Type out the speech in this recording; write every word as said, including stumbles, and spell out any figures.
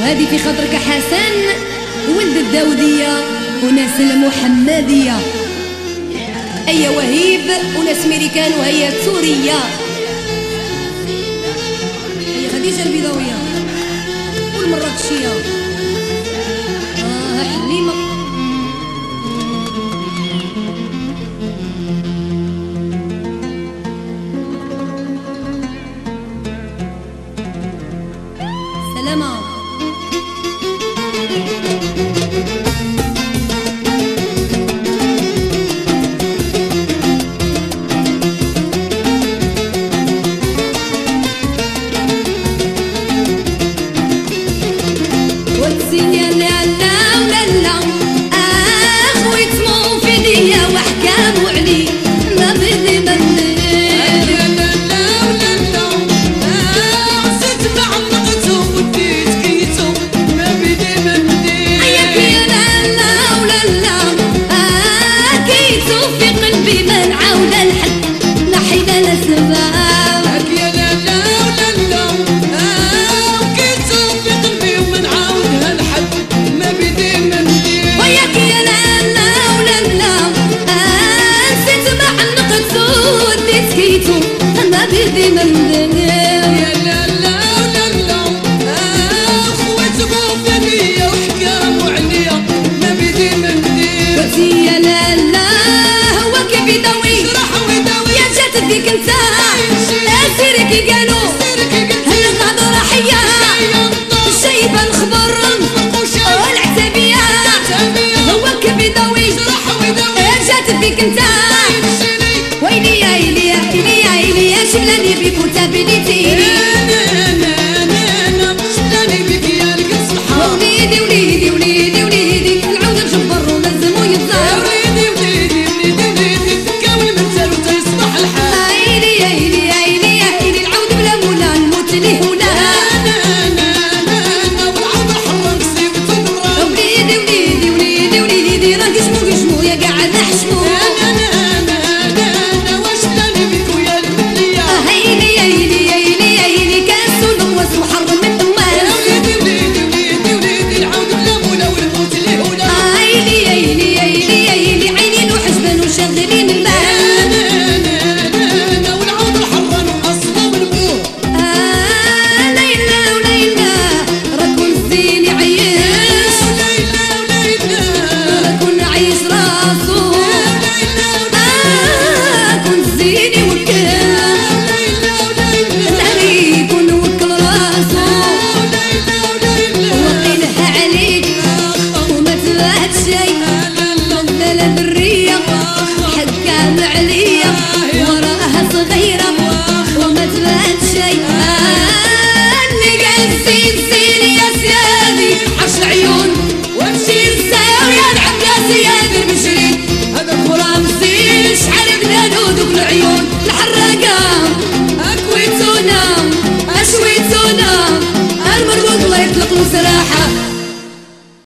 وهذه في خاطرك حسن ولد الداودية وناس المحمدية. أيا وهيب وناس ميريكان وهي سورية. هي خديجة البيضاوية والمراكشية. آه حليمة. سلامة. ويلي يا ويلي يا ويلي يا ويلي يا شلاني بيك وتابلتي انا انا انا انا شلاني بيك يا القص الحار وليدي وليدي وليدي وليدي العود الجبر ولازم يتزار وليدي وليدي وليدي وليدي كامل منزل وتصبح الحال ويلي يا ويلي يا ويلي يا ويلي العود بلا مولا نموت ليه ولا انا انا انا انا والعود الحر نسيبت النار وليدي وليدي وليدي وليدي راه قشمو قشمو يا قاعد نحشمو صغيرة وما تبان شي. اللي قال زين